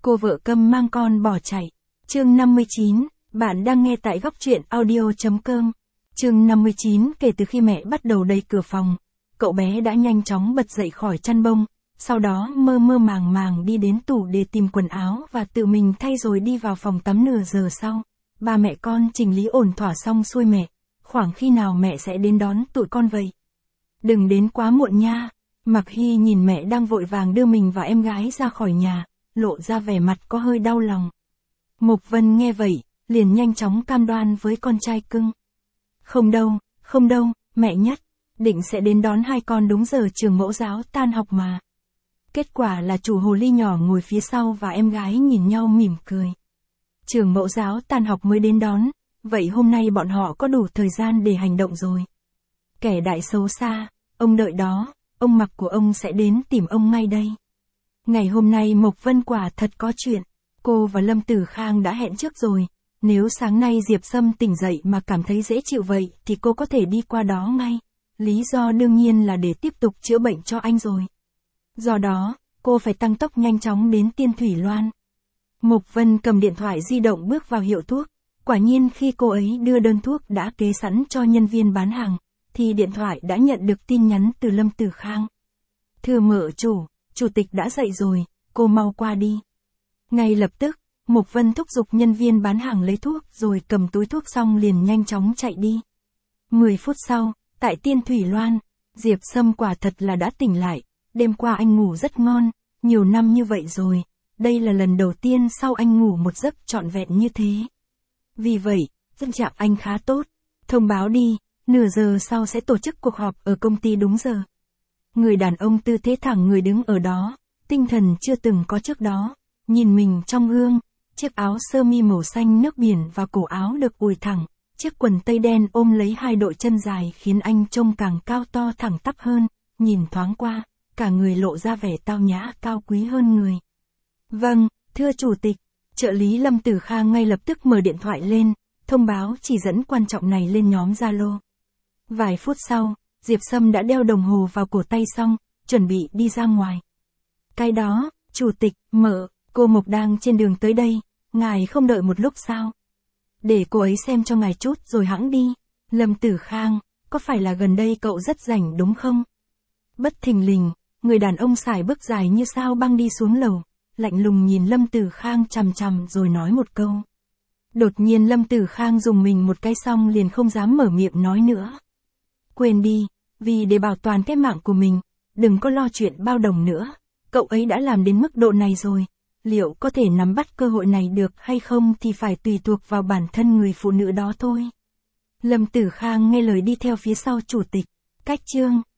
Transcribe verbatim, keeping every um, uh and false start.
cô vợ câm mang con bỏ chạy. Chương năm mươi chín, bạn đang nghe tại góc truyện audio.com. Chương năm mươi chín, kể từ khi mẹ bắt đầu đẩy cửa phòng, cậu bé đã nhanh chóng bật dậy khỏi chăn bông, sau đó mơ mơ màng màng đi đến tủ để tìm quần áo và tự mình thay rồi đi vào phòng tắm. Nửa giờ sau, ba mẹ con chỉnh lý ổn thỏa xong xuôi. Mẹ, khoảng khi nào mẹ sẽ đến đón tụi con vậy? Đừng đến quá muộn nha. Mạc Hy nhìn mẹ đang vội vàng đưa mình và em gái ra khỏi nhà, lộ ra vẻ mặt có hơi đau lòng. Mộc Vân nghe vậy, liền nhanh chóng cam đoan với con trai cưng. Không đâu, không đâu, mẹ nhất định sẽ đến đón hai con đúng giờ trường mẫu giáo tan học mà. Kết quả là chủ hồ ly nhỏ ngồi phía sau và em gái nhìn nhau mỉm cười. Trường mẫu giáo tan học mới đến đón, vậy hôm nay bọn họ có đủ thời gian để hành động rồi. Kẻ đại xấu xa, ông đợi đó, ông Mặc của ông sẽ đến tìm ông ngay đây. Ngày hôm nay Mộc Vân quả thật có chuyện, cô và Lâm Tử Khang đã hẹn trước rồi, nếu sáng nay Diệp Sâm tỉnh dậy mà cảm thấy dễ chịu vậy thì cô có thể đi qua đó ngay. Lý do đương nhiên là để tiếp tục chữa bệnh cho anh rồi. Do đó, cô phải tăng tốc nhanh chóng đến Tiên Thủy Loan. Mộc Vân cầm điện thoại di động bước vào hiệu thuốc, quả nhiên khi cô ấy đưa đơn thuốc đã kế sẵn cho nhân viên bán hàng, thì điện thoại đã nhận được tin nhắn từ Lâm Tử Khang. Thưa mợ chủ, chủ tịch đã dậy rồi, cô mau qua đi. Ngay lập tức, Mộc Vân thúc giục nhân viên bán hàng lấy thuốc rồi cầm túi thuốc xong liền nhanh chóng chạy đi. Mười phút sau, tại Tiên Thủy Loan, Diệp Sâm quả thật là đã tỉnh lại, đêm qua anh ngủ rất ngon, nhiều năm như vậy rồi, đây là lần đầu tiên sau anh ngủ một giấc trọn vẹn như thế. Vì vậy, tâm trạng anh khá tốt, thông báo đi, nửa giờ sau sẽ tổ chức cuộc họp ở công ty đúng giờ. Người đàn ông tư thế thẳng người đứng ở đó, tinh thần chưa từng có trước đó, nhìn mình trong gương, chiếc áo sơ mi màu xanh nước biển và cổ áo được ủi thẳng, chiếc quần tây đen ôm lấy hai đội chân dài khiến anh trông càng cao to thẳng tắp hơn, nhìn thoáng qua, cả người lộ ra vẻ tao nhã cao quý hơn người. Vâng, thưa chủ tịch, trợ lý Lâm Tử Khang ngay lập tức mở điện thoại lên, thông báo chỉ dẫn quan trọng này lên nhóm Zalo. Vài phút sau, Diệp Sâm đã đeo đồng hồ vào cổ tay xong, chuẩn bị đi ra ngoài. Cái đó, chủ tịch, mợ, cô Mộc đang trên đường tới đây, ngài không đợi một lúc sao? Để cô ấy xem cho ngài chút rồi hẵng đi. Lâm Tử Khang, có phải là gần đây cậu rất rảnh đúng không? Bất thình lình, người đàn ông sải bước dài như sao băng đi xuống lầu, lạnh lùng nhìn Lâm Tử Khang chằm chằm rồi nói một câu. Đột nhiên Lâm Tử Khang dùng mình một cái xong liền không dám mở miệng nói nữa. Quên đi, vì để bảo toàn cái mạng của mình, đừng có lo chuyện bao đồng nữa, cậu ấy đã làm đến mức độ này rồi, liệu có thể nắm bắt cơ hội này được hay không thì phải tùy thuộc vào bản thân người phụ nữ đó thôi. Lâm Tử Khang nghe lời đi theo phía sau chủ tịch, cách chương.